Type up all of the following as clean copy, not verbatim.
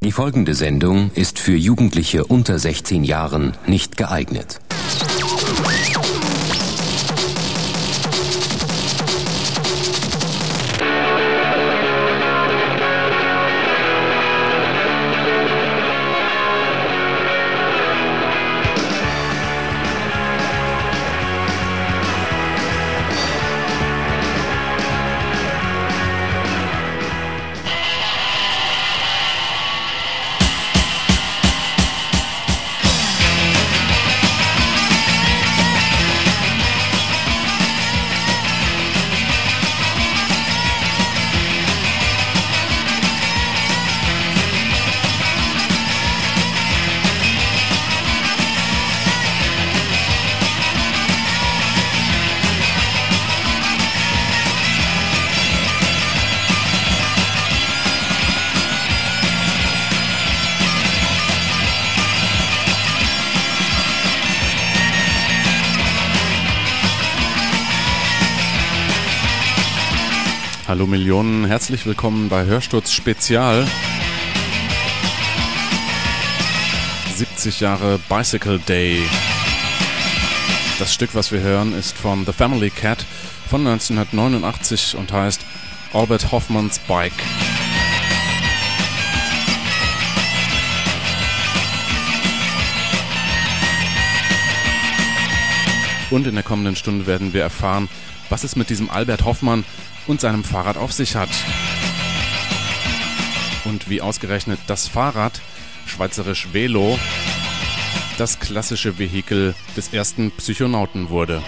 Die folgende Sendung ist für Jugendliche unter 16 Jahren nicht geeignet. Hallo Millionen, herzlich willkommen bei Hörsturz Spezial. 70 Jahre Bicycle Day. Das Stück, was wir hören, ist von The Family Cat von 1989 und heißt Albert Hofmann's Bike. Und in der kommenden Stunde werden wir erfahren, was es mit diesem Albert Hofmann und seinem Fahrrad auf sich hat. Und wie ausgerechnet das Fahrrad, schweizerisch Velo, das klassische Vehikel des ersten Psychonauten wurde.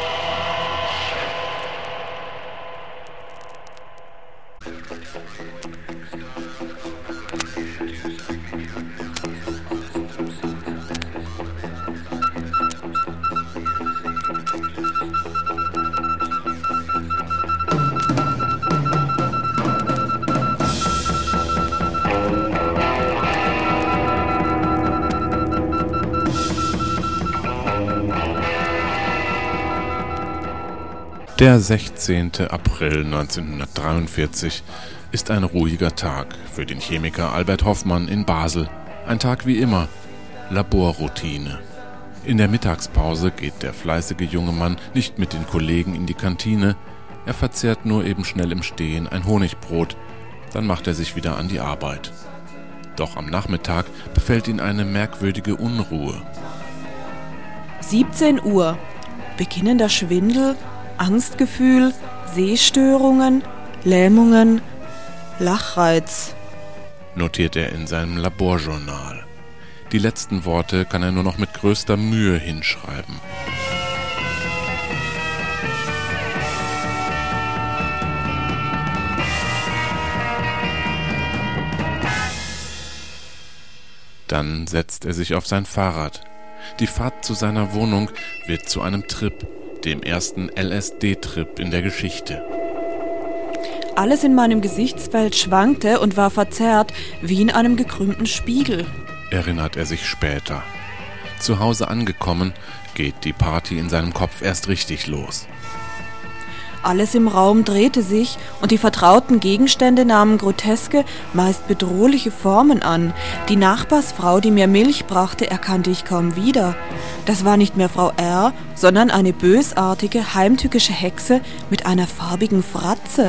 Der 16. April 1943 ist ein ruhiger Tag für den Chemiker Albert Hofmann in Basel. Ein Tag wie immer, Laborroutine. In der Mittagspause geht der fleißige junge Mann nicht mit den Kollegen in die Kantine, er verzehrt nur eben schnell im Stehen ein Honigbrot, dann macht er sich wieder an die Arbeit. Doch am Nachmittag befällt ihn eine merkwürdige Unruhe. 17 Uhr, beginnender Schwindel, Angstgefühl, Sehstörungen, Lähmungen, Lachreiz, notiert er in seinem Laborjournal. Die letzten Worte kann er nur noch mit größter Mühe hinschreiben. Dann setzt er sich auf sein Fahrrad. Die Fahrt zu seiner Wohnung wird zu einem Trip, dem ersten LSD-Trip in der Geschichte. Alles in meinem Gesichtsfeld schwankte und war verzerrt wie in einem gekrümmten Spiegel, erinnert er sich später. Zu Hause angekommen, geht die Party in seinem Kopf erst richtig los. Alles im Raum drehte sich und die vertrauten Gegenstände nahmen groteske, meist bedrohliche Formen an. Die Nachbarsfrau, die mir Milch brachte, erkannte ich kaum wieder. Das war nicht mehr Frau R., sondern eine bösartige, heimtückische Hexe mit einer farbigen Fratze.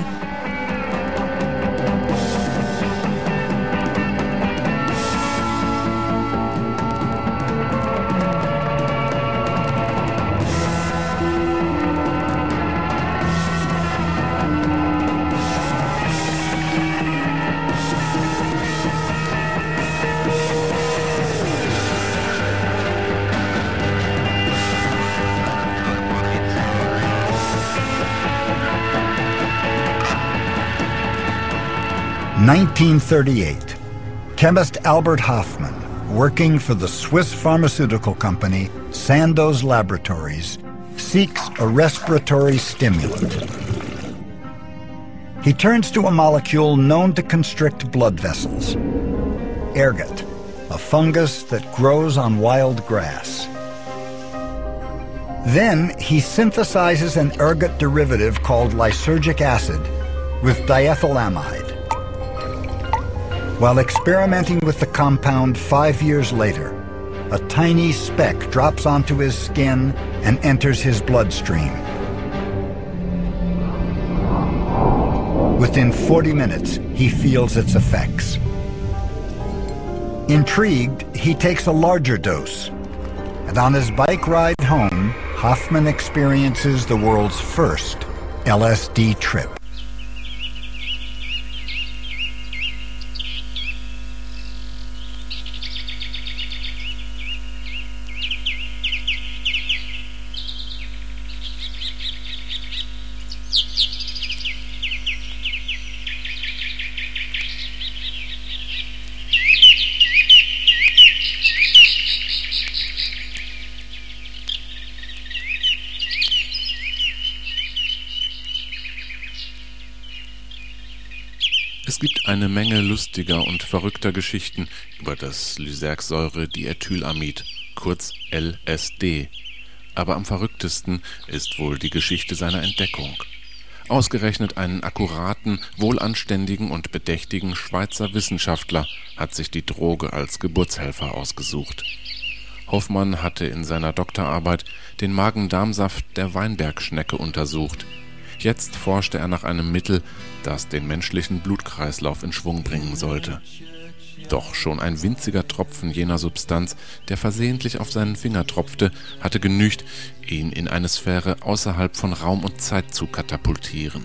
(1938). Chemist Albert Hofmann, working for the Swiss pharmaceutical company Sandoz Laboratories, seeks a respiratory stimulant. He turns to a molecule known to constrict blood vessels, ergot, a fungus that grows on wild grass. Then he synthesizes an ergot derivative called lysergic acid with diethylamide. While experimenting with the compound 5 years later, a tiny speck drops onto his skin and enters his bloodstream. Within 40 minutes, he feels its effects. Intrigued, he takes a larger dose, and on his bike ride home, Hoffman experiences the world's first LSD trip. Es gibt eine Menge lustiger und verrückter Geschichten über das Lysergsäure-Diethylamid, kurz LSD. Aber am verrücktesten ist wohl die Geschichte seiner Entdeckung. Ausgerechnet einen akkuraten, wohlanständigen und bedächtigen Schweizer Wissenschaftler hat sich die Droge als Geburtshelfer ausgesucht. Hoffmann hatte in seiner Doktorarbeit den Magen-Darm-Saft der Weinbergschnecke untersucht. Jetzt forschte er nach einem Mittel, das den menschlichen Blutkreislauf in Schwung bringen sollte. Doch schon ein winziger Tropfen jener Substanz, der versehentlich auf seinen Finger tropfte, hatte genügt, ihn in eine Sphäre außerhalb von Raum und Zeit zu katapultieren.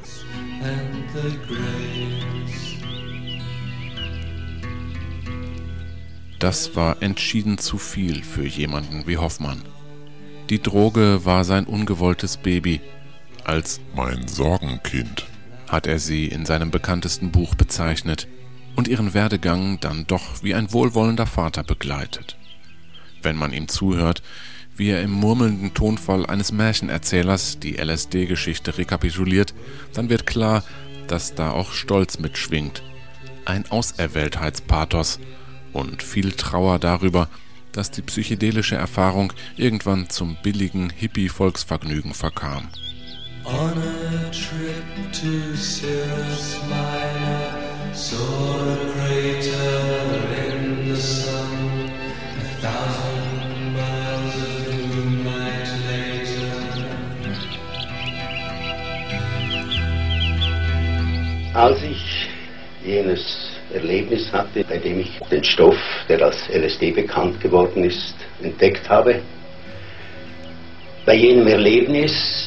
Das war entschieden zu viel für jemanden wie Hoffmann. Die Droge war sein ungewolltes Baby. Als »mein Sorgenkind« hat er sie in seinem bekanntesten Buch bezeichnet und ihren Werdegang dann doch wie ein wohlwollender Vater begleitet. Wenn man ihm zuhört, wie er im murmelnden Tonfall eines Märchenerzählers die LSD-Geschichte rekapituliert, dann wird klar, dass da auch Stolz mitschwingt, ein Auserwähltheitspathos und viel Trauer darüber, dass die psychedelische Erfahrung irgendwann zum billigen Hippie-Volksvergnügen verkam. On a trip to Cirrus Minor, saw a crater in the sun, 1,000 miles of moonlight later. Als ich jenes Erlebnis hatte, bei dem ich den Stoff, der als LSD bekannt geworden ist, entdeckt habe, bei jenem Erlebnis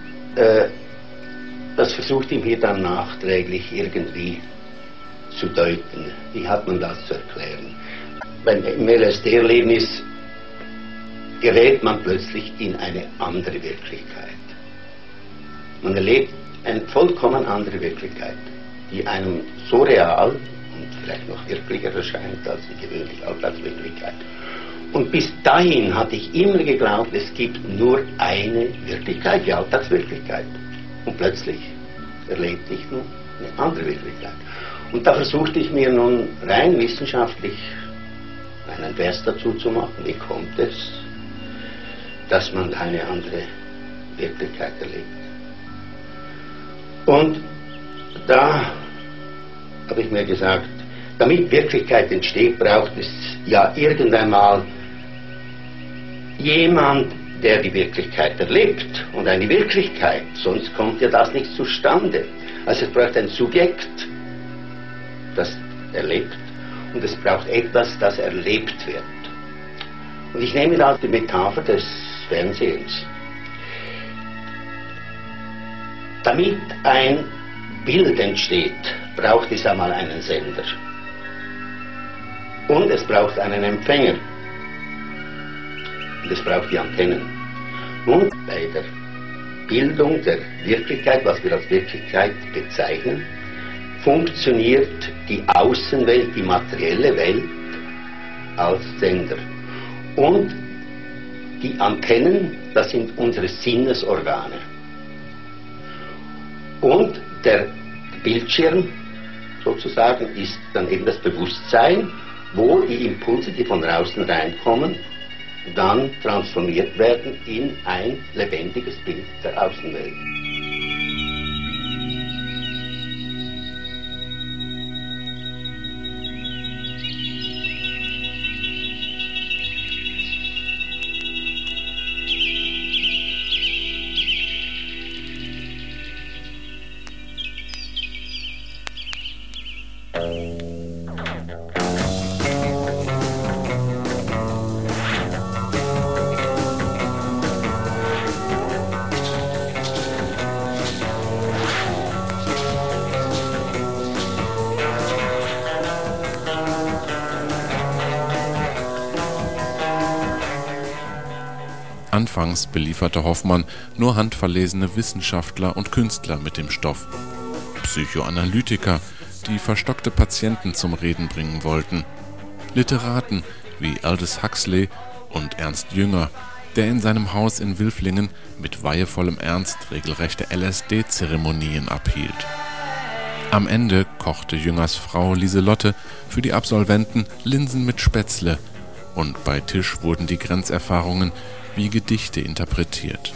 das versucht ihm hier dann nachträglich irgendwie zu deuten. Wie hat man das zu erklären? Beim LSD-Erlebnis gerät man plötzlich in eine andere Wirklichkeit. Man erlebt eine vollkommen andere Wirklichkeit, die einem so real und vielleicht noch wirklicher erscheint als die gewöhnliche Alltagswirklichkeit. Und bis dahin hatte ich immer geglaubt, es gibt nur eine Wirklichkeit, die Alltagswirklichkeit. Und plötzlich erlebte ich nun eine andere Wirklichkeit. Und da versuchte ich mir nun rein wissenschaftlich einen Vers dazu zu machen. Wie kommt es, dass man eine andere Wirklichkeit erlebt? Und da habe ich mir gesagt, damit Wirklichkeit entsteht, braucht es ja irgendeinmal jemand, der die Wirklichkeit erlebt und eine Wirklichkeit, sonst kommt ja das nicht zustande. Also es braucht ein Subjekt, das erlebt, und es braucht etwas, das erlebt wird. Und ich nehme da die Metapher des Fernsehens. Damit ein Bild entsteht, braucht es einmal einen Sender. Und es braucht einen Empfänger. Und es braucht die Antennen. Und bei der Bildung der Wirklichkeit, was wir als Wirklichkeit bezeichnen, funktioniert die Außenwelt, die materielle Welt, als Sender. Und die Antennen, das sind unsere Sinnesorgane. Und der Bildschirm, sozusagen, ist dann eben das Bewusstsein, wo die Impulse, die von draußen reinkommen, dann transformiert werden in ein lebendiges Bild der Außenwelt. Anfangs belieferte Hoffmann nur handverlesene Wissenschaftler und Künstler mit dem Stoff. Psychoanalytiker, die verstockte Patienten zum Reden bringen wollten. Literaten wie Aldous Huxley und Ernst Jünger, der in seinem Haus in Wilflingen mit weihevollem Ernst regelrechte LSD-Zeremonien abhielt. Am Ende kochte Jüngers Frau Lieselotte für die Absolventen Linsen mit Spätzle und bei Tisch wurden die Grenzerfahrungen wie Gedichte interpretiert.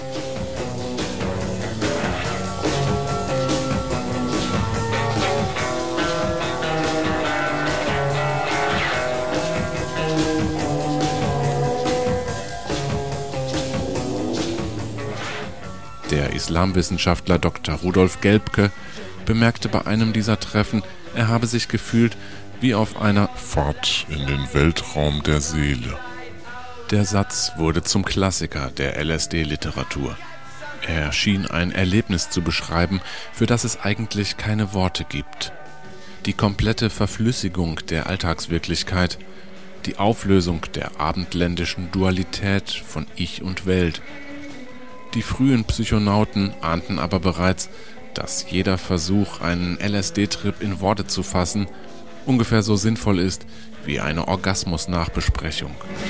Der Islamwissenschaftler Dr. Rudolf Gelbke bemerkte bei einem dieser Treffen, er habe sich gefühlt wie auf einer Fahrt in den Weltraum der Seele. Der Satz wurde zum Klassiker der LSD-Literatur. Er schien ein Erlebnis zu beschreiben, für das es eigentlich keine Worte gibt. Die komplette Verflüssigung der Alltagswirklichkeit, die Auflösung der abendländischen Dualität von Ich und Welt. Die frühen Psychonauten ahnten aber bereits, dass jeder Versuch, einen LSD-Trip in Worte zu fassen, ungefähr so sinnvoll ist wie eine Orgasmus-Nachbesprechung.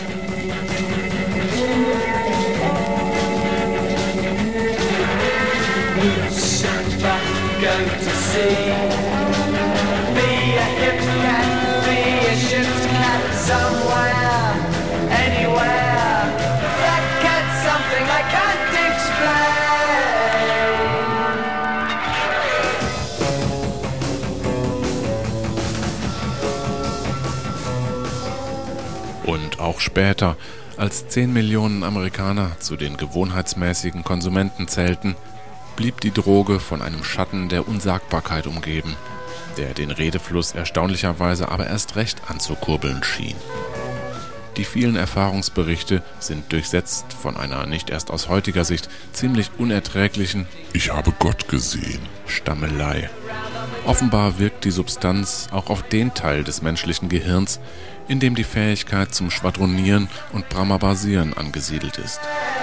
Und auch später, als 10 Millionen Amerikaner zu den gewohnheitsmäßigen Konsumenten zählten, blieb die Droge von einem Schatten der Unsagbarkeit umgeben, der den Redefluss erstaunlicherweise aber erst recht anzukurbeln schien. Die vielen Erfahrungsberichte sind durchsetzt von einer nicht erst aus heutiger Sicht ziemlich unerträglichen »Ich habe Gott gesehen« Stammelei. Offenbar wirkt die Substanz auch auf den Teil des menschlichen Gehirns, in dem die Fähigkeit zum Schwadronieren und Bramarbasieren angesiedelt ist.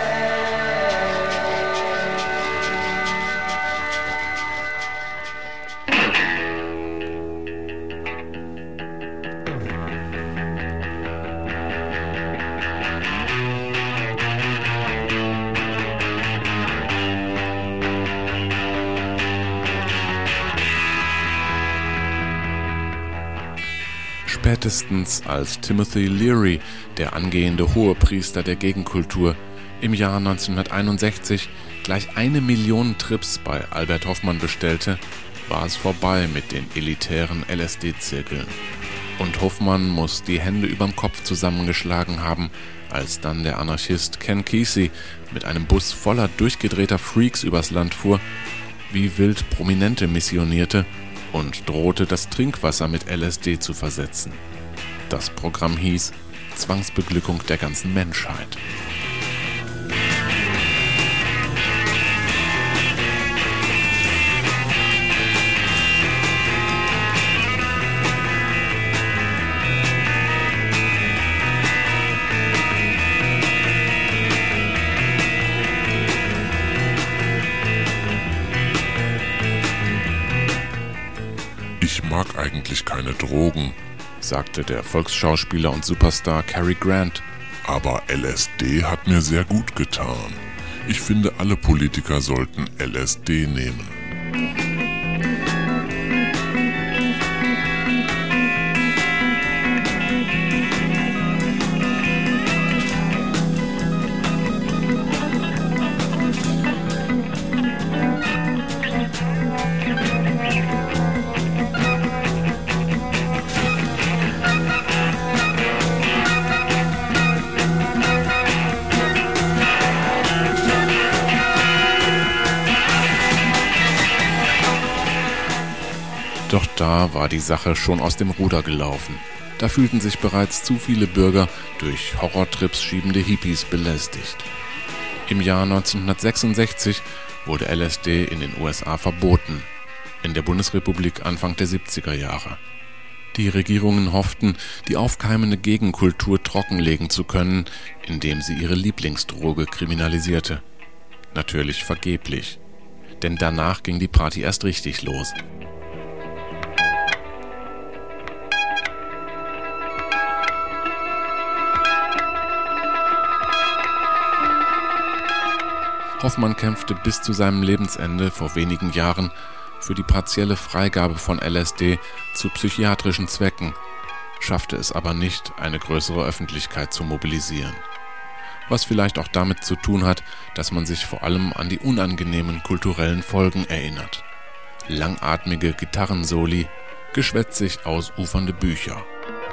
Spätestens als Timothy Leary, der angehende Hohepriester der Gegenkultur, im Jahr 1961 gleich 1 Million Trips bei Albert Hofmann bestellte, war es vorbei mit den elitären LSD-Zirkeln. Und Hofmann muss die Hände überm Kopf zusammengeschlagen haben, als dann der Anarchist Ken Kesey mit einem Bus voller durchgedrehter Freaks übers Land fuhr, wie wild Prominente missionierte und drohte, das Trinkwasser mit LSD zu versetzen. Das Programm hieß Zwangsbeglückung der ganzen Menschheit. Ich mag eigentlich keine Drogen, sagte der Volksschauspieler und Superstar Cary Grant. Aber LSD hat mir sehr gut getan. Ich finde, alle Politiker sollten LSD nehmen. Doch da war die Sache schon aus dem Ruder gelaufen. Da fühlten sich bereits zu viele Bürger durch Horrortrips schiebende Hippies belästigt. Im Jahr 1966 wurde LSD in den USA verboten, in der Bundesrepublik Anfang der 70er Jahre. Die Regierungen hofften, die aufkeimende Gegenkultur trockenlegen zu können, indem sie ihre Lieblingsdroge kriminalisierte. Natürlich vergeblich, denn danach ging die Party erst richtig los. Hoffmann kämpfte bis zu seinem Lebensende vor wenigen Jahren für die partielle Freigabe von LSD zu psychiatrischen Zwecken, schaffte es aber nicht, eine größere Öffentlichkeit zu mobilisieren. Was vielleicht auch damit zu tun hat, dass man sich vor allem an die unangenehmen kulturellen Folgen erinnert. Langatmige Gitarrensoli, geschwätzig ausufernde Bücher.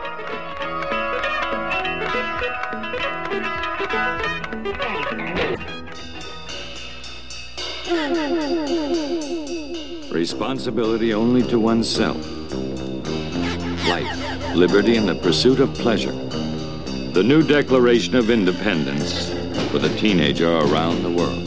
Responsibility only to oneself. Life, liberty, and the pursuit of pleasure. The new Declaration of Independence for the teenager around the world.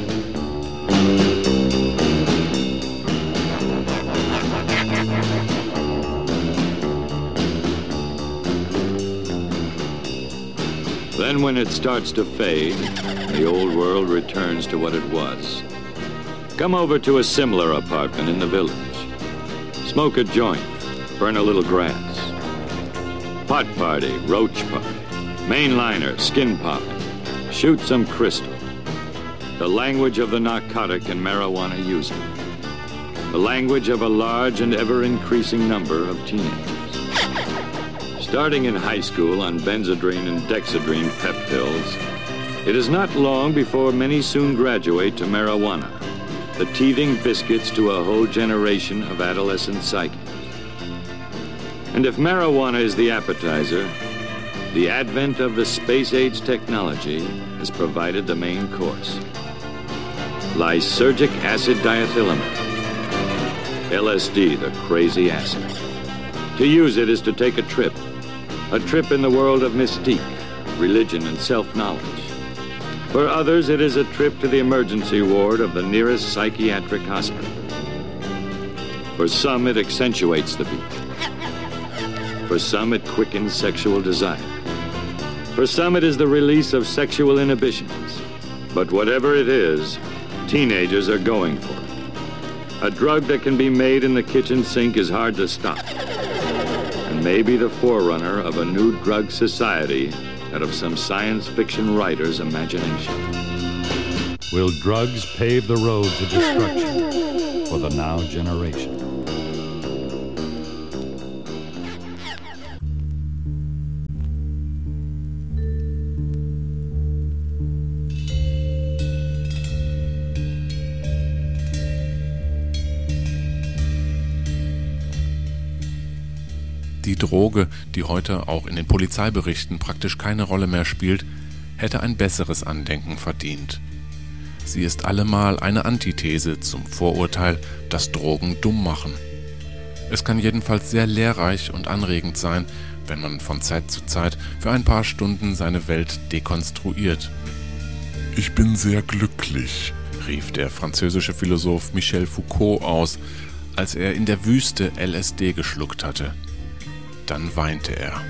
Then when it starts to fade, the old world returns to what it was. Come over to a similar apartment in the village. Smoke a joint, burn a little grass. Pot party, roach party, mainliner, skin popping. Shoot some crystal. The language of the narcotic and marijuana user. The language of a large and ever-increasing number of teenagers. Starting in high school on Benzedrine and Dexedrine pep pills, it is not long before many soon graduate to marijuana, the teething biscuits to a whole generation of adolescent psyches. And if marijuana is the appetizer, the advent of the space-age technology has provided the main course. Lysergic acid diethylamide, LSD, the crazy acid. To use it is to take a trip in the world of mystique, religion, and self-knowledge. For others, it is a trip to the emergency ward of the nearest psychiatric hospital. For some, it accentuates the beat. For some, it quickens sexual desire. For some, it is the release of sexual inhibitions. But whatever it is, teenagers are going for it. A drug that can be made in the kitchen sink is hard to stop, and may be the forerunner of a new drug society out of some science fiction writer's imagination. Will drugs pave the road to destruction for the now generation? Die Droge, die heute auch in den Polizeiberichten praktisch keine Rolle mehr spielt, hätte ein besseres Andenken verdient. Sie ist allemal eine Antithese zum Vorurteil, dass Drogen dumm machen. Es kann jedenfalls sehr lehrreich und anregend sein, wenn man von Zeit zu Zeit für ein paar Stunden seine Welt dekonstruiert. Ich bin sehr glücklich, rief der französische Philosoph Michel Foucault aus, als er in der Wüste LSD geschluckt hatte. Dann weinte er.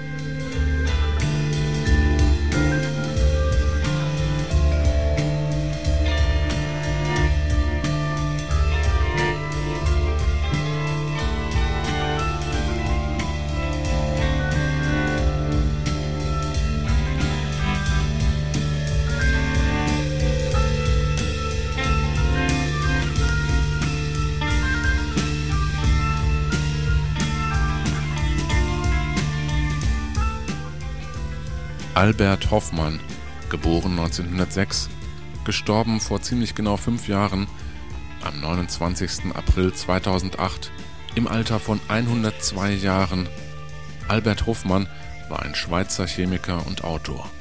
Albert Hoffmann, geboren 1906, gestorben vor ziemlich genau 5 Jahren, am 29. April 2008, im Alter von 102 Jahren. Albert Hoffmann war ein Schweizer Chemiker und Autor.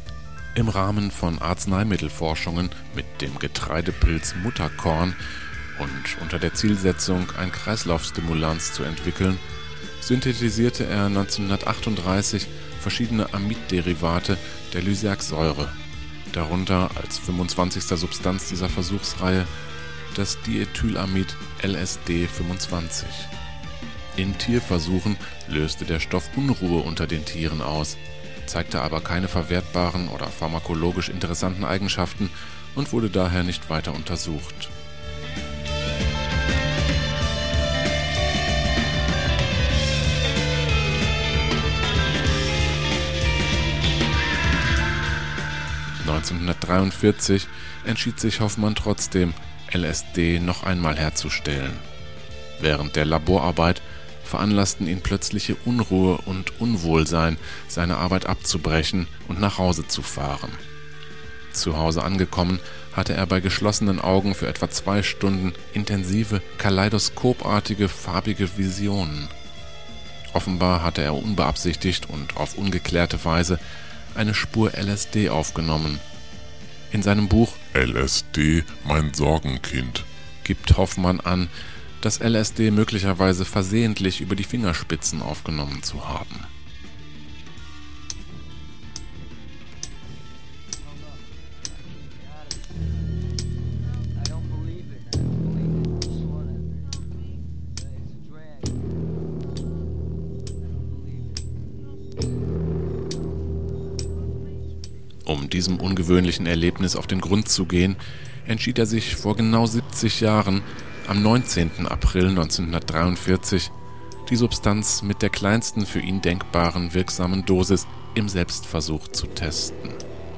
Im Rahmen von Arzneimittelforschungen mit dem Getreidepilz Mutterkorn und unter der Zielsetzung, ein Kreislaufstimulans zu entwickeln, synthetisierte er 1938 verschiedene Amidderivate der Lysergsäure, darunter als 25. Substanz dieser Versuchsreihe das Diethylamid LSD-25. In Tierversuchen löste der Stoff Unruhe unter den Tieren aus, zeigte aber keine verwertbaren oder pharmakologisch interessanten Eigenschaften und wurde daher nicht weiter untersucht. (1943) entschied sich Hoffmann trotzdem, LSD noch einmal herzustellen. Während der Laborarbeit veranlassten ihn plötzliche Unruhe und Unwohlsein, seine Arbeit abzubrechen und nach Hause zu fahren. Zu Hause angekommen, hatte er bei geschlossenen Augen für etwa 2 Stunden intensive, kaleidoskopartige, farbige Visionen. Offenbar hatte er unbeabsichtigt und auf ungeklärte Weise eine Spur LSD aufgenommen. In seinem Buch LSD, mein Sorgenkind gibt Hoffmann an, das LSD möglicherweise versehentlich über die Fingerspitzen aufgenommen zu haben. Um diesem ungewöhnlichen Erlebnis auf den Grund zu gehen, entschied er sich vor genau 70 Jahren, am 19. April 1943, die Substanz mit der kleinsten für ihn denkbaren wirksamen Dosis im Selbstversuch zu testen.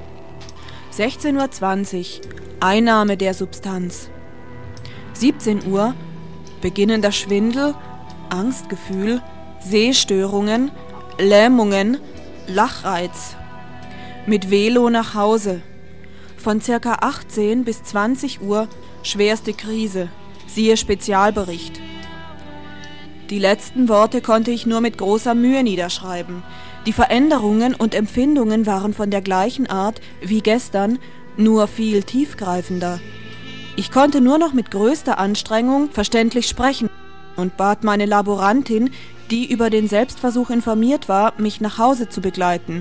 16:20 Uhr, Einnahme der Substanz. 17 Uhr, beginnender Schwindel, Angstgefühl, Sehstörungen, Lähmungen, Lachreiz. Mit Velo nach Hause. Von ca. 18 bis 20 Uhr schwerste Krise. Siehe Spezialbericht. Die letzten Worte konnte ich nur mit großer Mühe niederschreiben. Die Veränderungen und Empfindungen waren von der gleichen Art wie gestern, nur viel tiefgreifender. Ich konnte nur noch mit größter Anstrengung verständlich sprechen und bat meine Laborantin, die über den Selbstversuch informiert war, mich nach Hause zu begleiten.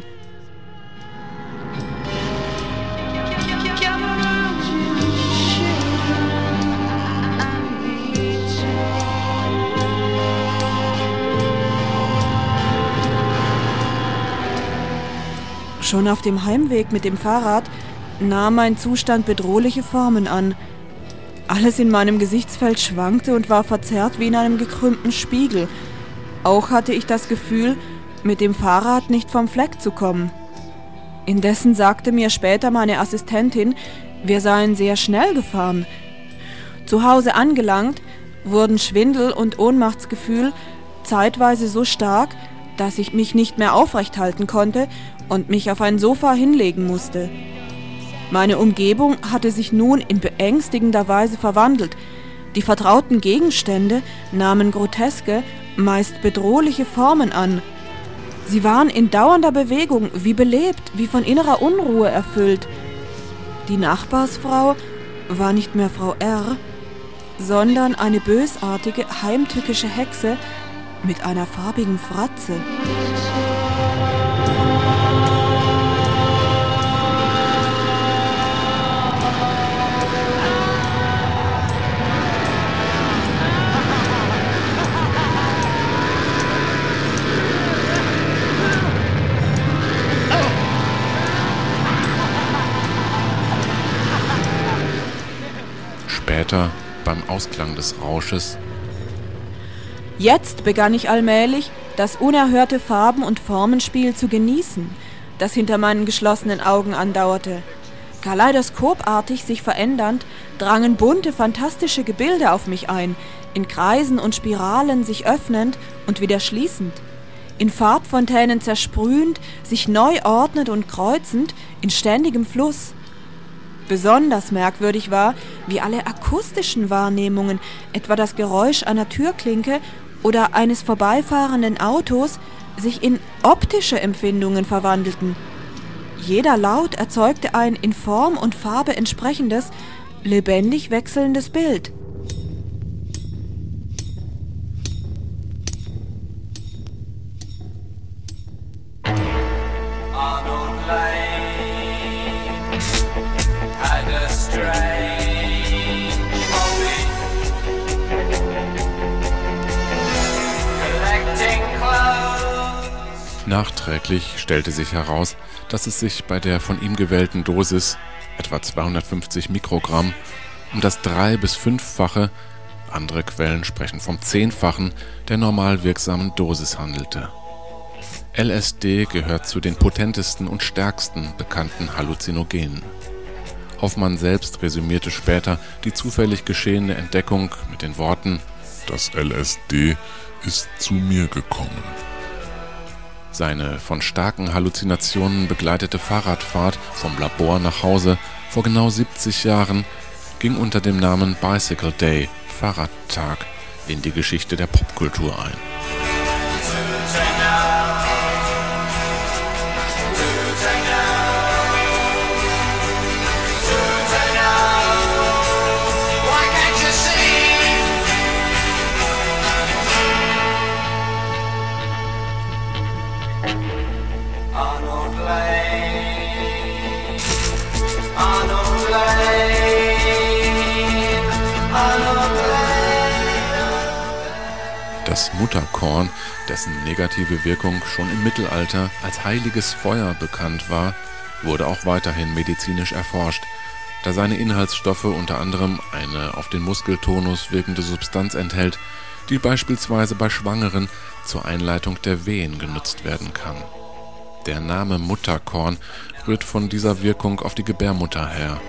Schon auf dem Heimweg mit dem Fahrrad nahm mein Zustand bedrohliche Formen an. Alles in meinem Gesichtsfeld schwankte und war verzerrt wie in einem gekrümmten Spiegel. Auch hatte ich das Gefühl, mit dem Fahrrad nicht vom Fleck zu kommen. Indessen sagte mir später meine Assistentin, wir seien sehr schnell gefahren. Zu Hause angelangt, wurden Schwindel und Ohnmachtsgefühl zeitweise so stark, dass ich mich nicht mehr aufrecht halten konnte und mich auf ein Sofa hinlegen musste. Meine Umgebung hatte sich nun in beängstigender Weise verwandelt. Die vertrauten Gegenstände nahmen groteske, meist bedrohliche Formen an. Sie waren in dauernder Bewegung, wie belebt, wie von innerer Unruhe erfüllt. Die Nachbarsfrau war nicht mehr Frau R., sondern eine bösartige, heimtückische Hexe mit einer farbigen Fratze. Später, beim Ausklang des Rausches: Jetzt begann ich allmählich, das unerhörte Farben- und Formenspiel zu genießen, das hinter meinen geschlossenen Augen andauerte. Kaleidoskopartig sich verändernd, drangen bunte, fantastische Gebilde auf mich ein, in Kreisen und Spiralen sich öffnend und wieder schließend, in Farbfontänen zersprühend, sich neu ordnend und kreuzend, in ständigem Fluss. Besonders merkwürdig war, wie alle akustischen Wahrnehmungen, etwa das Geräusch einer Türklinke oder eines vorbeifahrenden Autos, sich in optische Empfindungen verwandelten. Jeder Laut erzeugte ein in Form und Farbe entsprechendes, lebendig wechselndes Bild. Nachträglich stellte sich heraus, dass es sich bei der von ihm gewählten Dosis, etwa 250 Mikrogramm, um das 3- bis 5-fache, andere Quellen sprechen vom 10-fachen, der normal wirksamen Dosis handelte. LSD gehört zu den potentesten und stärksten bekannten Halluzinogenen. Hoffmann selbst resümierte später die zufällig geschehene Entdeckung mit den Worten: Das LSD ist zu mir gekommen. Seine von starken Halluzinationen begleitete Fahrradfahrt vom Labor nach Hause vor genau 70 Jahren ging unter dem Namen Bicycle Day, Fahrradtag, in die Geschichte der Popkultur ein. Das Mutterkorn, dessen negative Wirkung schon im Mittelalter als heiliges Feuer bekannt war, wurde auch weiterhin medizinisch erforscht, da seine Inhaltsstoffe unter anderem eine auf den Muskeltonus wirkende Substanz enthält, die beispielsweise bei Schwangeren zur Einleitung der Wehen genutzt werden kann. Der Name Mutterkorn rührt von dieser Wirkung auf die Gebärmutter her.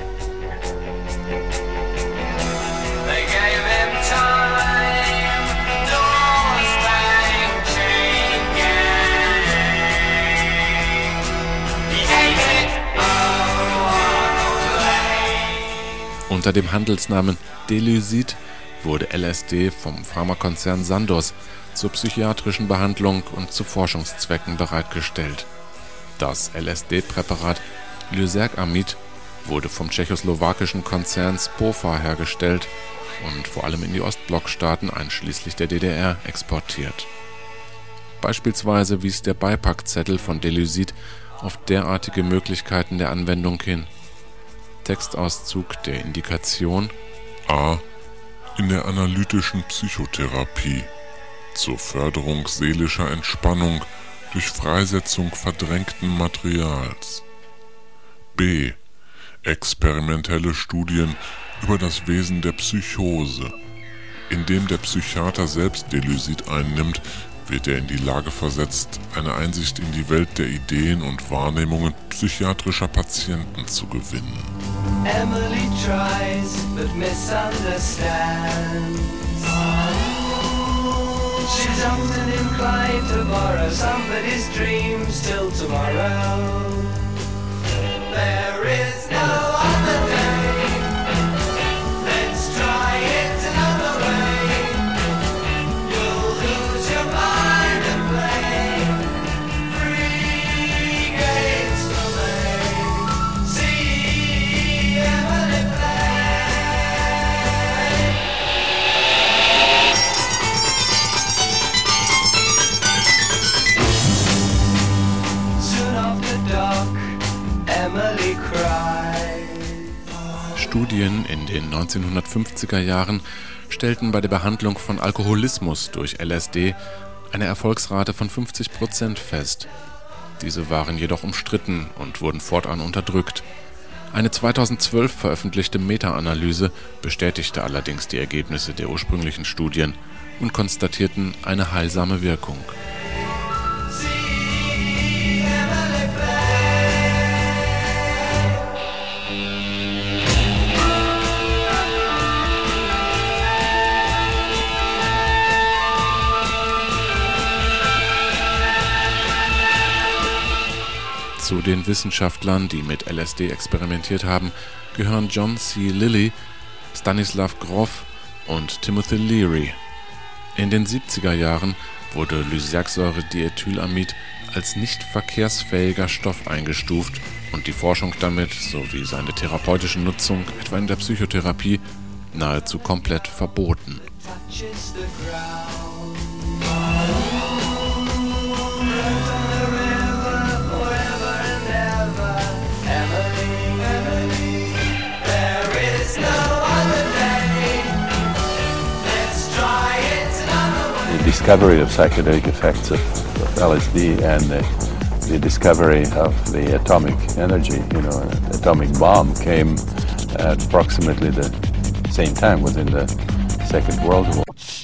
Unter dem Handelsnamen Delusid wurde LSD vom Pharmakonzern Sandoz zur psychiatrischen Behandlung und zu Forschungszwecken bereitgestellt. Das LSD-Präparat Lysergamid wurde vom tschechoslowakischen Konzern Spofa hergestellt und vor allem in die Ostblockstaaten einschließlich der DDR exportiert. Beispielsweise wies der Beipackzettel von Delusid auf derartige Möglichkeiten der Anwendung hin. Textauszug der Indikation: A. In der analytischen Psychotherapie zur Förderung seelischer Entspannung durch Freisetzung verdrängten Materials. B. Experimentelle Studien über das Wesen der Psychose. Indem der Psychiater selbst Delusid einnimmt, wird er in die Lage versetzt, eine Einsicht in die Welt der Ideen und Wahrnehmungen psychiatrischer Patienten zu gewinnen. Emily tries but misunderstands. She's often inclined to borrow somebody's dreams till tomorrow. There is no other day. Let's try it another way. You'll lose your mind and play free games to play. See Emily play. Soon after dark, Emily cried. Studien in den 1950er Jahren stellten bei der Behandlung von Alkoholismus durch LSD eine Erfolgsrate von 50% fest. Diese waren jedoch umstritten und wurden fortan unterdrückt. Eine 2012 veröffentlichte Meta-Analyse bestätigte allerdings die Ergebnisse der ursprünglichen Studien und konstatierten eine heilsame Wirkung. Zu den Wissenschaftlern, die mit LSD experimentiert haben, gehören John C. Lilly, Stanislav Grof und Timothy Leary. In den 70er Jahren wurde Lysergsäure-Diethylamid als nicht verkehrsfähiger Stoff eingestuft und die Forschung damit sowie seine therapeutische Nutzung, etwa in der Psychotherapie, nahezu komplett verboten. In discovery of psychedelic effects of LSD and the discovery of the atomic energy, an atomic bomb came at approximately the same time, within the Second World War.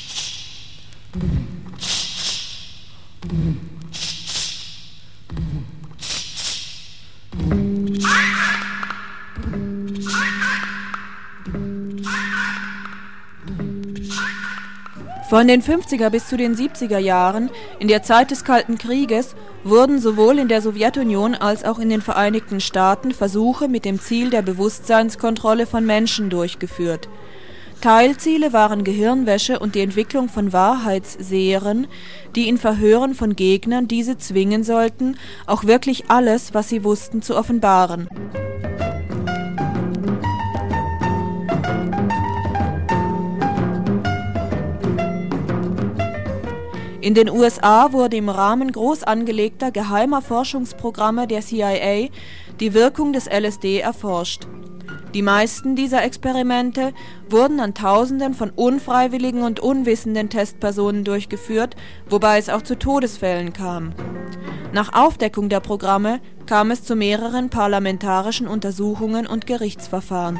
Von den 50er bis zu den 70er Jahren, in der Zeit des Kalten Krieges, wurden sowohl in der Sowjetunion als auch in den Vereinigten Staaten Versuche mit dem Ziel der Bewusstseinskontrolle von Menschen durchgeführt. Teilziele waren Gehirnwäsche und die Entwicklung von Wahrheitssehern, die in Verhören von Gegnern diese zwingen sollten, auch wirklich alles, was sie wussten, zu offenbaren. In den USA wurde im Rahmen groß angelegter geheimer Forschungsprogramme der CIA die Wirkung des LSD erforscht. Die meisten dieser Experimente wurden an Tausenden von unfreiwilligen und unwissenden Testpersonen durchgeführt, wobei es auch zu Todesfällen kam. Nach Aufdeckung der Programme kam es zu mehreren parlamentarischen Untersuchungen und Gerichtsverfahren.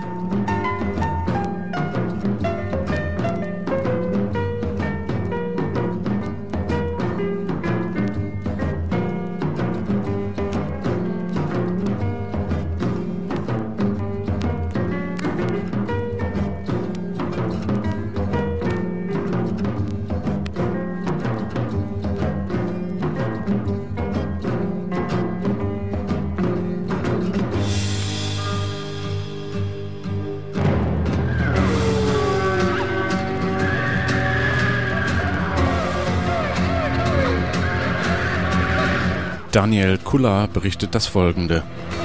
Daniel Kulla berichtet das Folgende.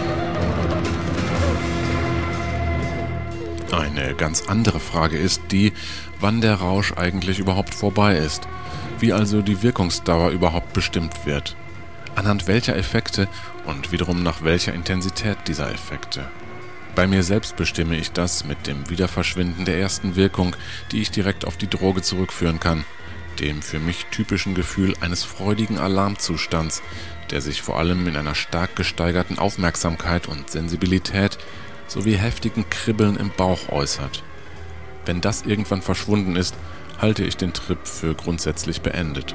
Eine ganz andere Frage ist die, wann der Rausch eigentlich überhaupt vorbei ist, wie also die Wirkungsdauer überhaupt bestimmt wird, anhand welcher Effekte und wiederum nach welcher Intensität dieser Effekte. Bei mir selbst bestimme ich das mit dem Wiederverschwinden der ersten Wirkung, die ich direkt auf die Droge zurückführen kann, dem für mich typischen Gefühl eines freudigen Alarmzustands, der sich vor allem in einer stark gesteigerten Aufmerksamkeit und Sensibilität sowie heftigen Kribbeln im Bauch äußert. Wenn das irgendwann verschwunden ist, halte ich den Trip für grundsätzlich beendet.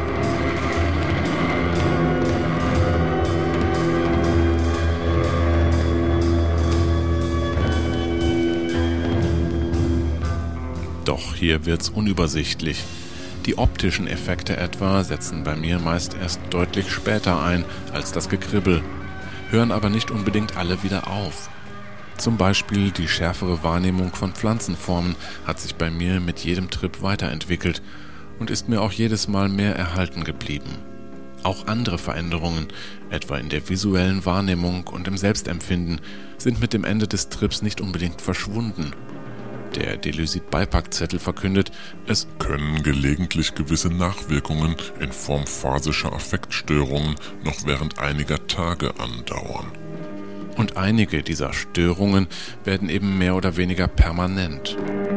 Doch hier wird's unübersichtlich. Die optischen Effekte etwa setzen bei mir meist erst deutlich später ein als das Gekribbel, hören aber nicht unbedingt alle wieder auf. Zum Beispiel die schärfere Wahrnehmung von Pflanzenformen hat sich bei mir mit jedem Trip weiterentwickelt und ist mir auch jedes Mal mehr erhalten geblieben. Auch andere Veränderungen, etwa in der visuellen Wahrnehmung und im Selbstempfinden, sind mit dem Ende des Trips nicht unbedingt verschwunden. Der Delusid-Beipackzettel verkündet, es können gelegentlich gewisse Nachwirkungen in Form phasischer Affektstörungen noch während einiger Tage andauern. Und einige dieser Störungen werden eben mehr oder weniger permanent.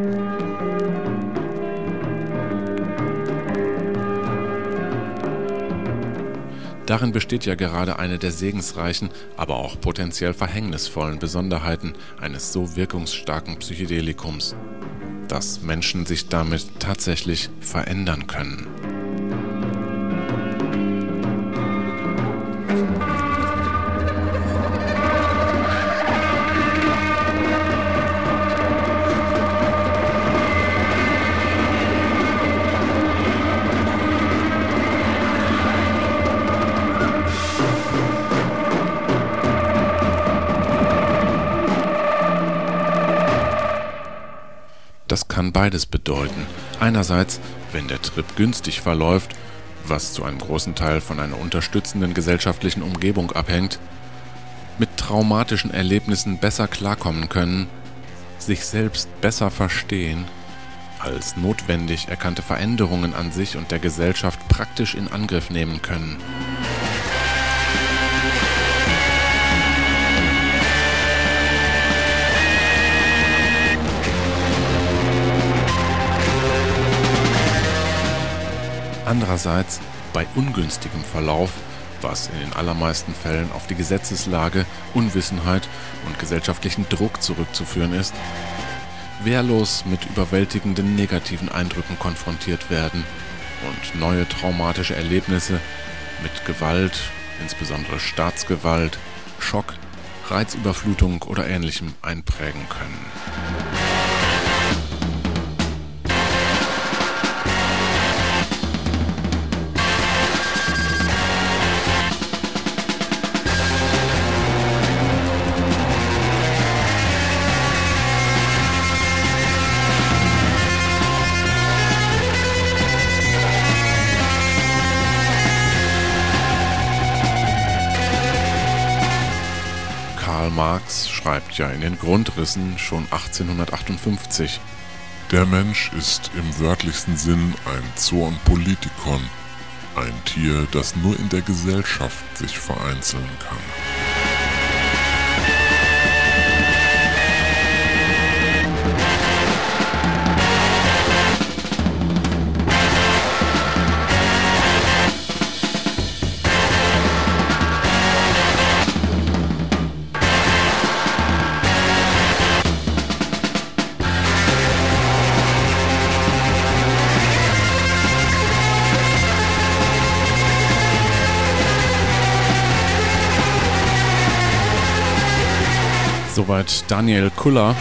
Darin besteht ja gerade eine der segensreichen, aber auch potenziell verhängnisvollen Besonderheiten eines so wirkungsstarken Psychedelikums, dass Menschen sich damit tatsächlich verändern können. Das kann beides bedeuten. Einerseits, wenn der Trip günstig verläuft, was zu einem großen Teil von einer unterstützenden gesellschaftlichen Umgebung abhängt, mit traumatischen Erlebnissen besser klarkommen können, sich selbst besser verstehen, als notwendig erkannte Veränderungen an sich und der Gesellschaft praktisch in Angriff nehmen können. Andererseits, bei ungünstigem Verlauf, was in den allermeisten Fällen auf die Gesetzeslage, Unwissenheit und gesellschaftlichen Druck zurückzuführen ist, wehrlos mit überwältigenden negativen Eindrücken konfrontiert werden und neue traumatische Erlebnisse mit Gewalt, insbesondere Staatsgewalt, Schock, Reizüberflutung oder Ähnlichem einprägen können. Karl Marx schreibt ja in den Grundrissen schon 1858: Der Mensch ist im wörtlichsten Sinn ein Zoon Politikon, ein Tier, das nur in der Gesellschaft sich vereinzeln kann. Soweit Daniel Kuller.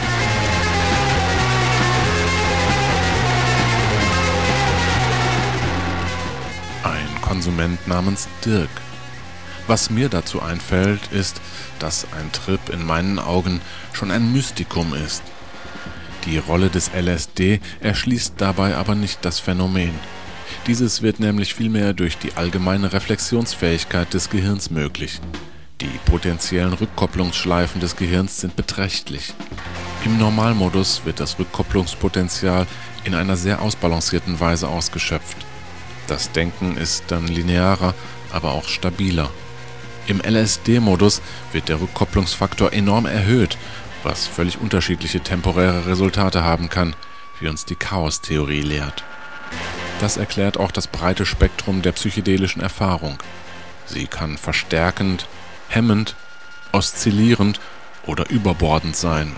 Ein Konsument namens Dirk. Was mir dazu einfällt, ist, dass ein Trip in meinen Augen schon ein Mystikum ist. Die Rolle des LSD erschließt dabei aber nicht das Phänomen. Dieses wird nämlich vielmehr durch die allgemeine Reflexionsfähigkeit des Gehirns möglich. Die potenziellen Rückkopplungsschleifen des Gehirns sind beträchtlich. Im Normalmodus wird das Rückkopplungspotenzial in einer sehr ausbalancierten Weise ausgeschöpft. Das Denken ist dann linearer, aber auch stabiler. Im LSD-Modus wird der Rückkopplungsfaktor enorm erhöht, was völlig unterschiedliche temporäre Resultate haben kann, wie uns die Chaostheorie lehrt. Das erklärt auch das breite Spektrum der psychedelischen Erfahrung. Sie kann verstärkend, hemmend, oszillierend oder überbordend sein.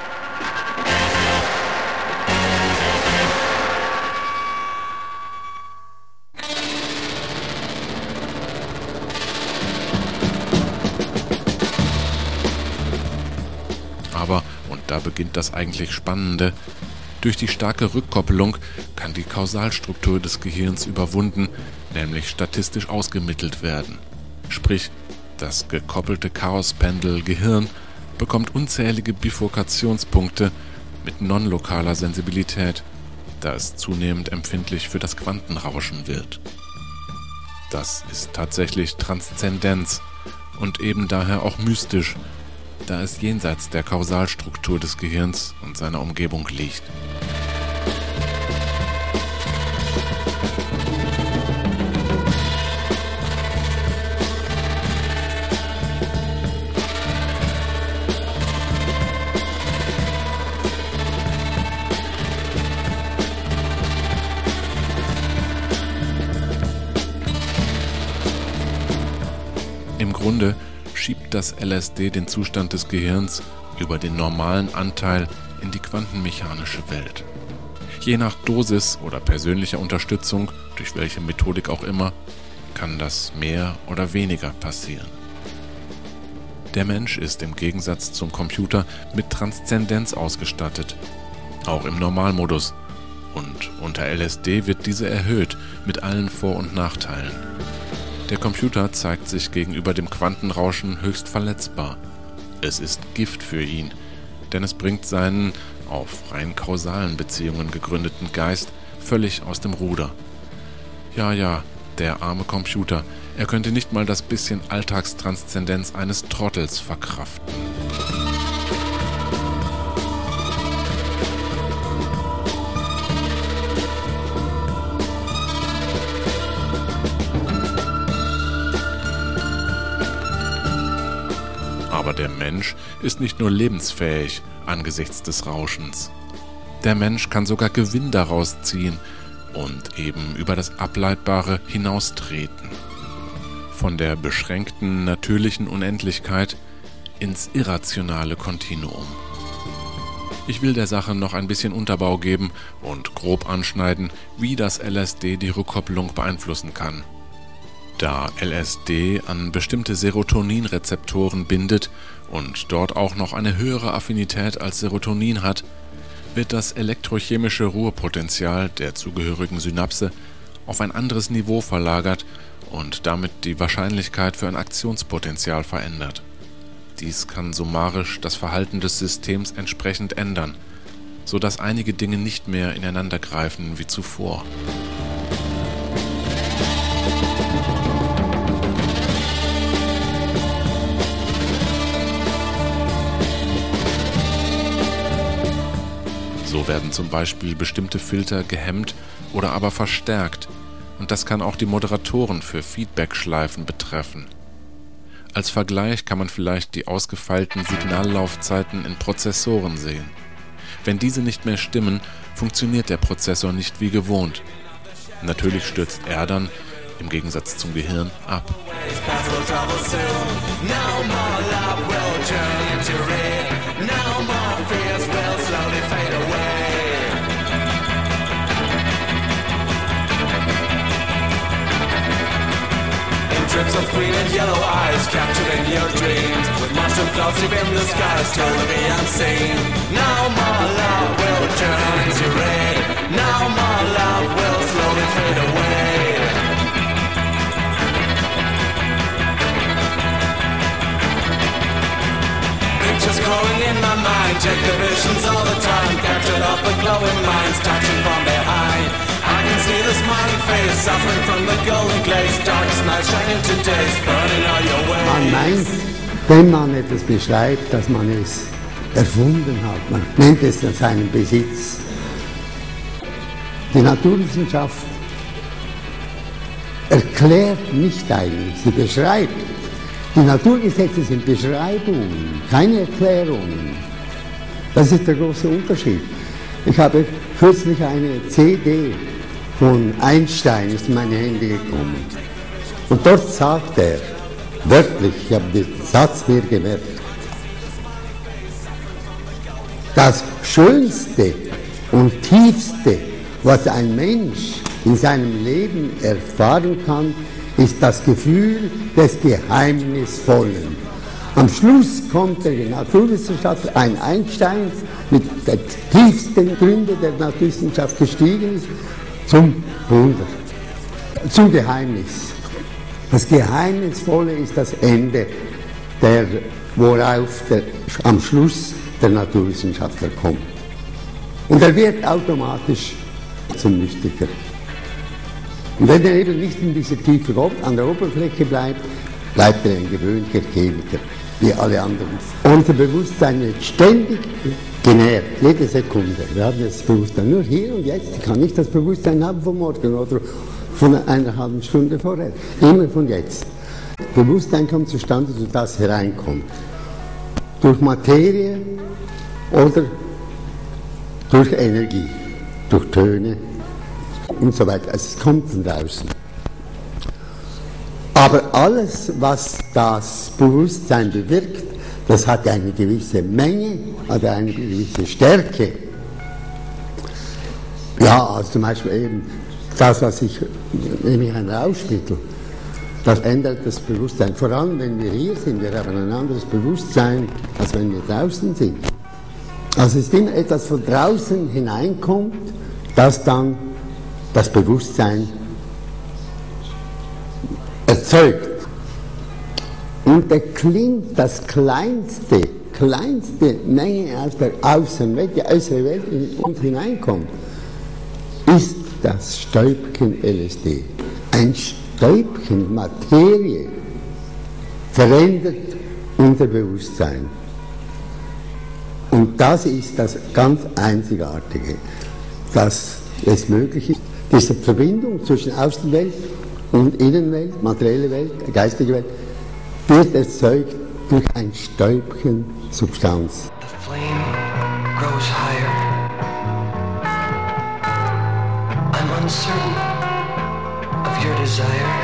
Aber, und da beginnt das eigentlich Spannende, durch die starke Rückkoppelung kann die Kausalstruktur des Gehirns überwunden, nämlich statistisch ausgemittelt werden. Sprich, das gekoppelte Chaospendel Gehirn bekommt unzählige Bifurkationspunkte mit non-lokaler Sensibilität, da es zunehmend empfindlich für das Quantenrauschen wird. Das ist tatsächlich Transzendenz und eben daher auch mystisch, da es jenseits der Kausalstruktur des Gehirns und seiner Umgebung liegt. Im Grunde schiebt das LSD den Zustand des Gehirns über den normalen Anteil in die quantenmechanische Welt. Je nach Dosis oder persönlicher Unterstützung, durch welche Methodik auch immer, kann das mehr oder weniger passieren. Der Mensch ist im Gegensatz zum Computer mit Transzendenz ausgestattet, auch im Normalmodus, und unter LSD wird diese erhöht mit allen Vor- und Nachteilen. Der Computer zeigt sich gegenüber dem Quantenrauschen höchst verletzbar. Es ist Gift für ihn, denn es bringt seinen auf rein kausalen Beziehungen gegründeten Geist völlig aus dem Ruder. Ja, der arme Computer, er könnte nicht mal das bisschen Alltagstranszendenz eines Trottels verkraften. Aber der Mensch ist nicht nur lebensfähig angesichts des Rauschens. Der Mensch kann sogar Gewinn daraus ziehen, und eben über das Ableitbare hinaustreten. Von der beschränkten natürlichen Unendlichkeit ins irrationale Kontinuum. Ich will der Sache noch ein bisschen Unterbau geben und grob anschneiden, wie das LSD die Rückkopplung beeinflussen kann. Da LSD an bestimmte Serotoninrezeptoren bindet und dort auch noch eine höhere Affinität als Serotonin hat, wird das elektrochemische Ruhepotenzial der zugehörigen Synapse auf ein anderes Niveau verlagert und damit die Wahrscheinlichkeit für ein Aktionspotenzial verändert. Dies kann summarisch das Verhalten des Systems entsprechend ändern, sodass einige Dinge nicht mehr ineinander greifen wie zuvor. So werden zum Beispiel bestimmte Filter gehemmt oder aber verstärkt, und das kann auch die Moderatoren für Feedback-Schleifen betreffen. Als Vergleich kann man vielleicht die ausgefeilten Signallaufzeiten in Prozessoren sehen. Wenn diese nicht mehr stimmen, funktioniert der Prozessor nicht wie gewohnt. Natürlich stürzt er dann, im Gegensatz zum Gehirn, ab. Drips of green and yellow eyes captured in your dreams, with mushroom clouds deep in the skies totally unseen. Now more love will turn into red. Now more love will slowly fade away. Pictures growing in my mind, check the visions all the time, captured up with glowing minds, touching from behind. I can see the smiling face, suffering from the golden glaze, darkest night shining to days, burning all your ways. Man meint, wenn man etwas beschreibt, dass man es erfunden hat. Man nennt es seinen Besitz. Die Naturwissenschaft erklärt nicht eigentlich, sie beschreibt. Die Naturgesetze sind Beschreibungen, keine Erklärungen. Das ist der große Unterschied. Ich habe kürzlich eine CD von Einstein ist in meine Hände gekommen. Und dort sagt er, wörtlich, ich habe den Satz mir gemerkt, das Schönste und Tiefste, was ein Mensch in seinem Leben erfahren kann, ist das Gefühl des Geheimnisvollen. Am Schluss kommt der Naturwissenschaftler, ein Einstein, mit der tiefsten Gründe der Naturwissenschaft gestiegen ist, zum Wunder, zum Geheimnis. Das Geheimnisvolle ist das Ende, worauf am Schluss der Naturwissenschaftler kommt. Und er wird automatisch zum Mystiker. Und wenn er eben nicht in dieser Tiefe an der Oberfläche bleibt, bleibt er ein gewöhnlicher Chemiker, wie alle anderen. Unser Bewusstsein wird ständig genährt, jede Sekunde. Wir haben das Bewusstsein nur hier und jetzt. Ich kann nicht das Bewusstsein haben von morgen oder von einer halben Stunde vorher. Immer von jetzt. Bewusstsein kommt zustande, durch das hereinkommt. Durch Materie oder durch Energie, durch Töne und so weiter. Also es kommt von draußen. Aber alles, was das Bewusstsein bewirkt, das hat eine gewisse Menge, hat eine gewisse Stärke. Ja, also zum Beispiel eben das, was nämlich ein Rauschmittel, das ändert das Bewusstsein. Vor allem, wenn wir hier sind, wir haben ein anderes Bewusstsein, als wenn wir draußen sind. Also es ist immer etwas von draußen hineinkommt, das dann das Bewusstsein erzeugt. Und da klingt das kleinste Menge aus der Außenwelt, die äußere Welt in uns hineinkommt, ist das Stäubchen LSD. Ein Stäubchen Materie verändert unser Bewusstsein. Und das ist das ganz Einzigartige, dass es möglich ist, diese Verbindung zwischen Außenwelt und Innenwelt, materielle Welt, geistige Welt, wird erzeugt durch ein Stäubchen Substanz. The flame grows higher. I'm uncertain of your desire.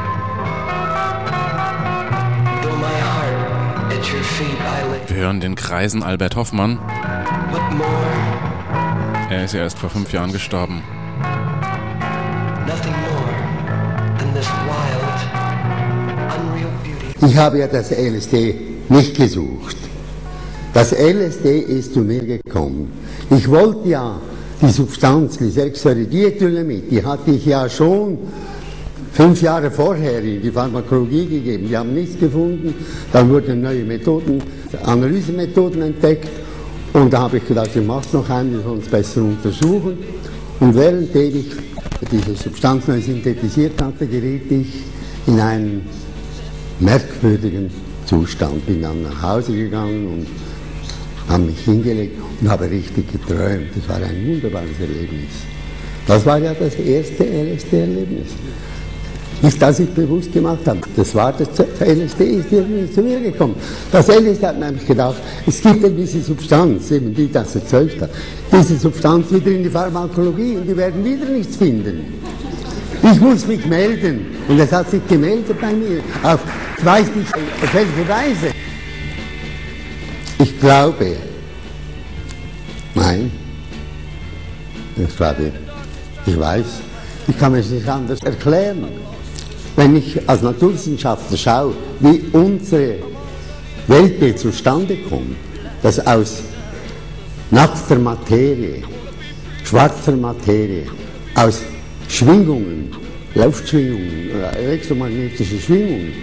Though my heart at your feet I lay. Wir hören den greisen Albert Hoffmann. What more? Er ist ja erst vor 5 Jahren gestorben. Nothing more than this wild, unreal beauty. Ich habe ja das LSD nicht gesucht. Das LSD ist zu mir gekommen. Ich wollte ja die Substanz, die Sexualitätdynamit, die hatte ich ja schon 5 Jahre vorher in die Pharmakologie gegeben. Die haben nichts gefunden. Dann wurden neue Methoden, Analysemethoden entdeckt. Und da habe ich gedacht, ich mache es noch einen, wir sollen es besser untersuchen. Und währenddem ich diese Substanz neu synthetisiert hatte, geriet ich in einen merkwürdigen Zustand. Bin dann nach Hause gegangen und habe mich hingelegt und habe richtig geträumt. Das war ein wunderbares Erlebnis. Das war ja das erste LSD-Erlebnis. Nicht, dass ich bewusst gemacht habe. Das war das LSD, ist irgendwie zu mir gekommen. Das LSD hat mir nämlich gedacht, es gibt dann diese Substanz, eben die das erzeugt hat, diese Substanz wieder in die Pharmakologie und die werden wieder nichts finden. Ich muss mich melden und es hat sich gemeldet bei mir, auf, ich weiß nicht auf welche Weise. Ich glaube, nein, ich weiß, ich kann mir es nicht anders erklären. Wenn ich als Naturwissenschaftler schaue, wie unsere Weltbild zustande kommt, dass aus nackter Materie, schwarzer Materie, aus Schwingungen, Luftschwingungen, elektromagnetische Schwingungen,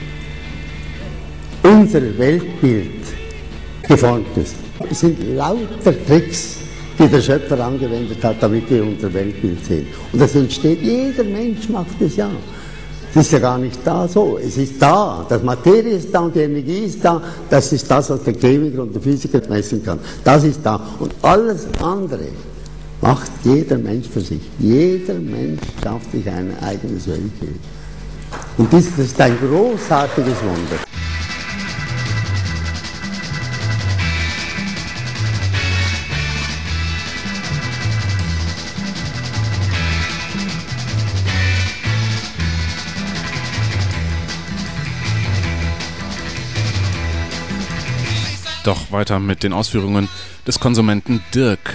unser Weltbild geformt ist. Es sind lauter Tricks, die der Schöpfer angewendet hat, damit wir unser Weltbild sehen. Und das entsteht, jeder Mensch macht es ja. Es ist ja gar nicht da so. Es ist da. Das Materie ist da und die Energie ist da. Das ist das, was der Chemiker und der Physiker messen kann. Das ist da. Und alles andere macht jeder Mensch für sich. Jeder Mensch schafft sich ein eigenes Weltbild. Und das ist ein großartiges Wunder. Doch weiter mit den Ausführungen des Konsumenten Dirk.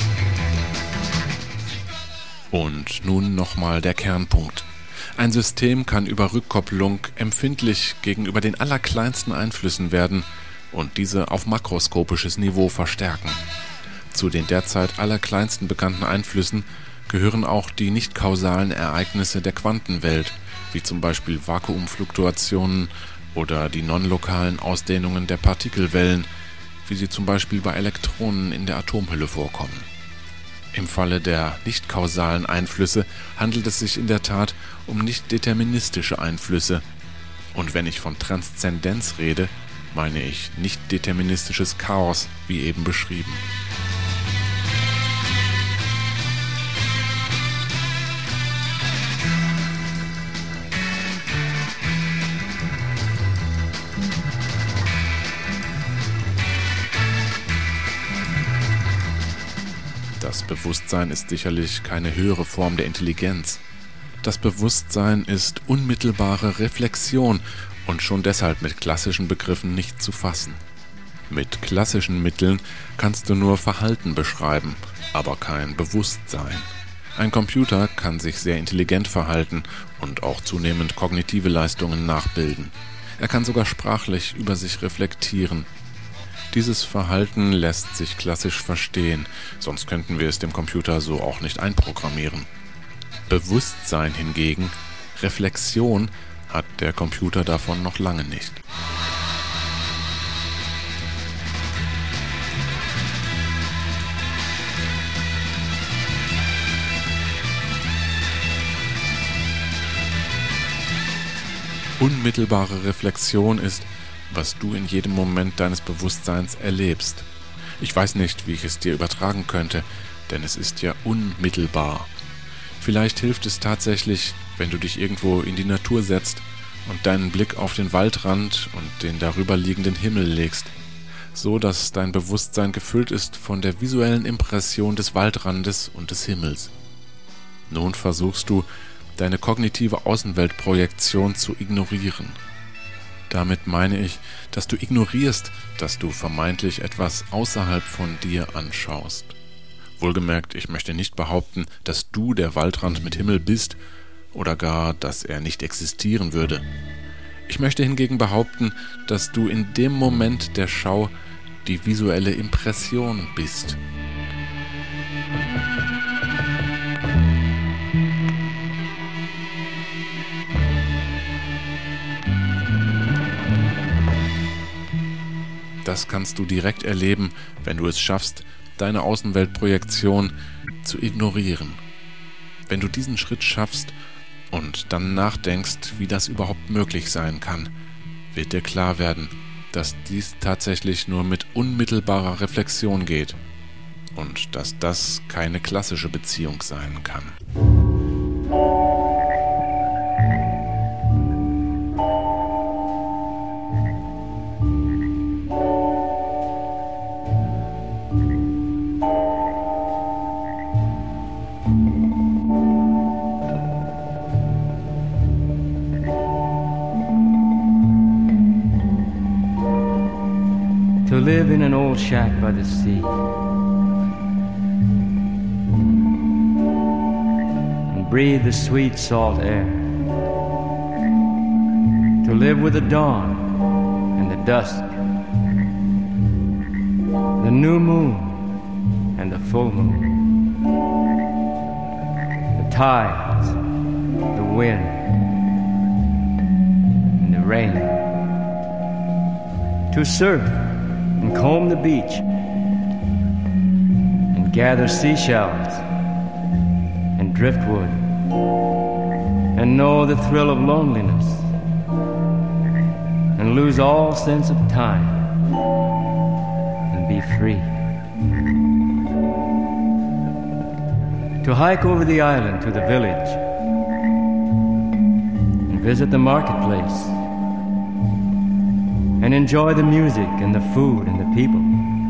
Und nun nochmal der Kernpunkt. Ein System kann über Rückkopplung empfindlich gegenüber den allerkleinsten Einflüssen werden und diese auf makroskopisches Niveau verstärken. Zu den derzeit allerkleinsten bekannten Einflüssen gehören auch die nicht-kausalen Ereignisse der Quantenwelt, wie zum Beispiel Vakuumfluktuationen oder die non-lokalen Ausdehnungen der Partikelwellen, wie sie zum Beispiel bei Elektronen in der Atomhülle vorkommen. Im Falle der nicht-kausalen Einflüsse handelt es sich in der Tat um nicht deterministische Einflüsse. Und wenn ich von Transzendenz rede, meine ich nicht deterministisches Chaos, wie eben beschrieben. Das Bewusstsein ist sicherlich keine höhere Form der Intelligenz. Das Bewusstsein ist unmittelbare Reflexion und schon deshalb mit klassischen Begriffen nicht zu fassen. Mit klassischen Mitteln kannst du nur Verhalten beschreiben, aber kein Bewusstsein. Ein Computer kann sich sehr intelligent verhalten und auch zunehmend kognitive Leistungen nachbilden. Er kann sogar sprachlich über sich reflektieren. Dieses Verhalten lässt sich klassisch verstehen, sonst könnten wir es dem Computer so auch nicht einprogrammieren. Bewusstsein hingegen, Reflexion, hat der Computer davon noch lange nicht. Unmittelbare Reflexion ist, was du in jedem Moment deines Bewusstseins erlebst. Ich weiß nicht, wie ich es dir übertragen könnte, denn es ist ja unmittelbar. Vielleicht hilft es tatsächlich, wenn du dich irgendwo in die Natur setzt und deinen Blick auf den Waldrand und den darüber liegenden Himmel legst, so dass dein Bewusstsein gefüllt ist von der visuellen Impression des Waldrandes und des Himmels. Nun versuchst du, deine kognitive Außenweltprojektion zu ignorieren. Damit meine ich, dass du ignorierst, dass du vermeintlich etwas außerhalb von dir anschaust. Wohlgemerkt, ich möchte nicht behaupten, dass du der Waldrand mit Himmel bist oder gar, dass er nicht existieren würde. Ich möchte hingegen behaupten, dass du in dem Moment der Schau die visuelle Impression bist. Das kannst du direkt erleben, wenn du es schaffst, deine Außenweltprojektion zu ignorieren. Wenn du diesen Schritt schaffst und dann nachdenkst, wie das überhaupt möglich sein kann, wird dir klar werden, dass dies tatsächlich nur mit unmittelbarer Reflexion geht und dass das keine klassische Beziehung sein kann. To live in an old shack by the sea and breathe the sweet salt air. To live with the dawn and the dusk, the new moon and the full moon, the tides, the wind and the rain. To surf and comb the beach and gather seashells and driftwood and know the thrill of loneliness and lose all sense of time and be free. To hike over the island to the village and visit the marketplace and enjoy the music and the food and the people,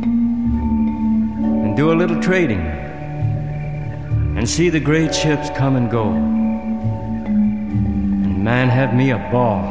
and do a little trading, and see the great ships come and go, and man, have me a ball.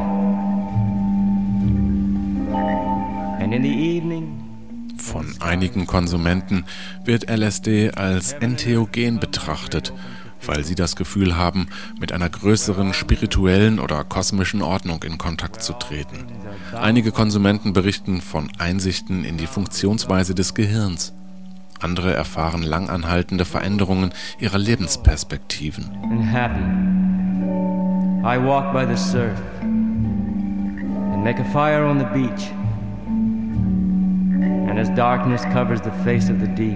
And in the evening. Von einigen Konsumenten wird LSD als entheogen betrachtet, weil sie das Gefühl haben, mit einer größeren spirituellen oder kosmischen Ordnung in Kontakt zu treten. Einige Konsumenten berichten von Einsichten in die Funktionsweise des Gehirns. Andere erfahren langanhaltende Veränderungen ihrer Lebensperspektiven. And happy, I walk by the surf and make a fire on the beach. And as darkness covers the face of the deep,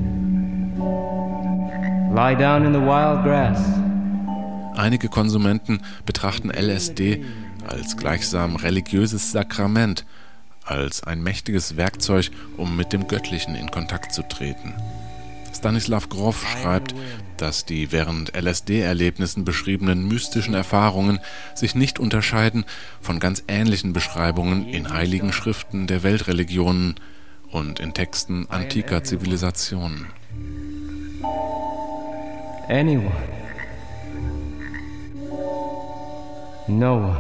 lie down in the wild grass. Einige Konsumenten betrachten LSD als gleichsam religiöses Sakrament, als ein mächtiges Werkzeug, um mit dem Göttlichen in Kontakt zu treten. Stanislav Grof schreibt, dass die während LSD-Erlebnissen beschriebenen mystischen Erfahrungen sich nicht unterscheiden von ganz ähnlichen Beschreibungen in heiligen Schriften der Weltreligionen und in Texten antiker Zivilisationen. Anyone. No one.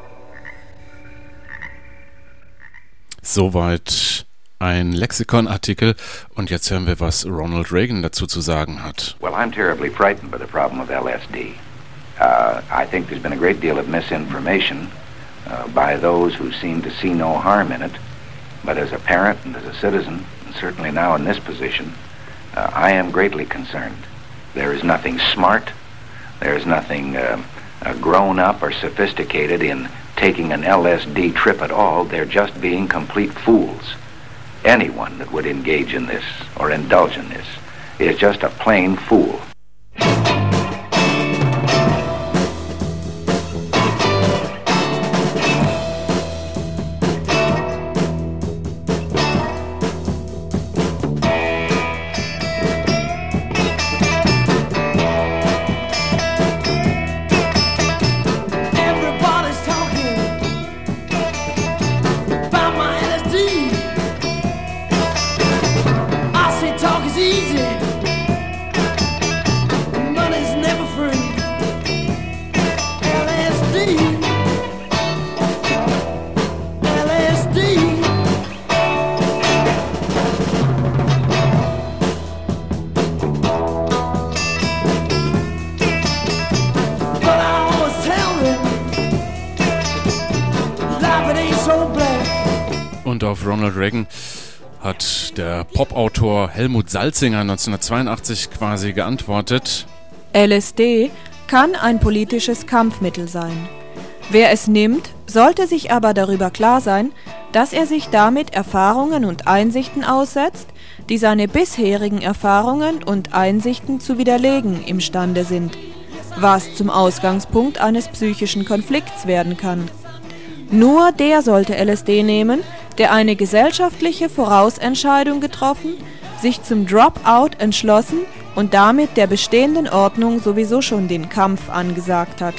Soweit ein Lexikon-Artikel und jetzt hören wir, was Ronald Reagan dazu zu sagen hat. Well, I'm terribly frightened by the problem of LSD. I think there's been a great deal of misinformation by those who seem to see no harm in it. But as a parent and as a citizen, and certainly now in this position, I am greatly concerned. There is nothing smart, there is nothing grown up or sophisticated in taking an LSD trip at all. They're just being complete fools. Anyone that would engage in this or indulge in this is just a plain fool. Und auf Ronald Reagan hat der Popautor Helmut Salzinger 1982 quasi geantwortet: LSD kann ein politisches Kampfmittel sein. Wer es nimmt, sollte sich aber darüber klar sein, dass er sich damit Erfahrungen und Einsichten aussetzt, die seine bisherigen Erfahrungen und Einsichten zu widerlegen imstande sind, was zum Ausgangspunkt eines psychischen Konflikts werden kann. Nur der sollte LSD nehmen, der eine gesellschaftliche Vorausentscheidung getroffen, sich zum Dropout entschlossen und damit der bestehenden Ordnung sowieso schon den Kampf angesagt hat.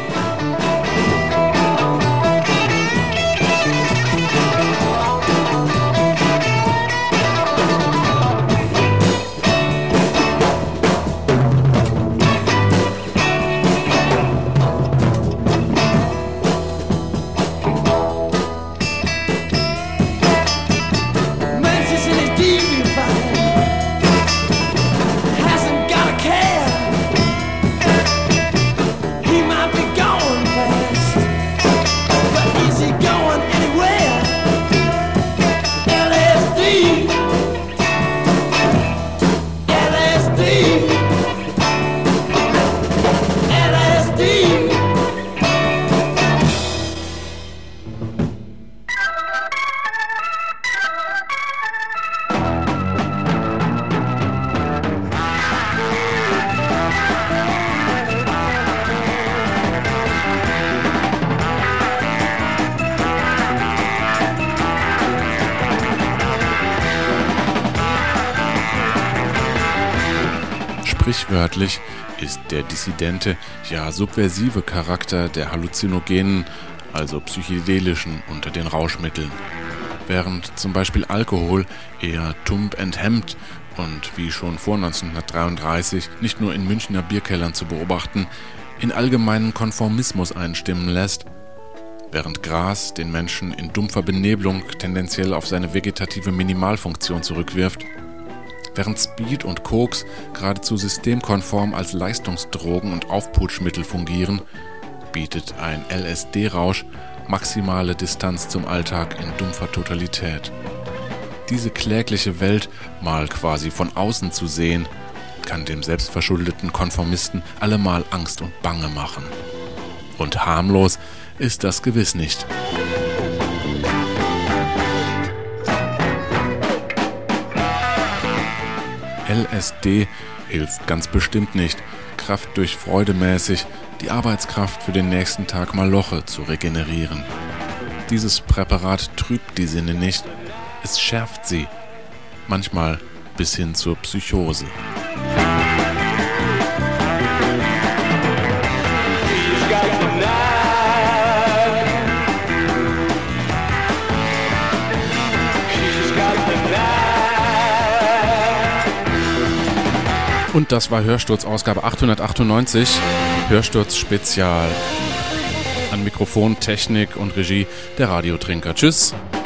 Sprichwörtlich ist der dissidente, ja subversive Charakter der Halluzinogenen, also psychedelischen, unter den Rauschmitteln. Während zum Beispiel Alkohol eher tump enthemmt und wie schon vor 1933 nicht nur in Münchner Bierkellern zu beobachten, in allgemeinen Konformismus einstimmen lässt, während Gras den Menschen in dumpfer Benebelung tendenziell auf seine vegetative Minimalfunktion zurückwirft, während Speed und Koks geradezu systemkonform als Leistungsdrogen und Aufputschmittel fungieren, bietet ein LSD-Rausch maximale Distanz zum Alltag in dumpfer Totalität. Diese klägliche Welt mal quasi von außen zu sehen, kann dem selbstverschuldeten Konformisten allemal Angst und Bange machen. Und harmlos ist das gewiss nicht. LSD hilft ganz bestimmt nicht, Kraft durch Freude mäßig, die Arbeitskraft für den nächsten Tag Maloche zu regenerieren. Dieses Präparat trübt die Sinne nicht, es schärft sie, manchmal bis hin zur Psychose. Und das war Hörsturz Ausgabe 898, Hörsturz Spezial. An Mikrofon, Technik und Regie der Radiotrinker. Tschüss.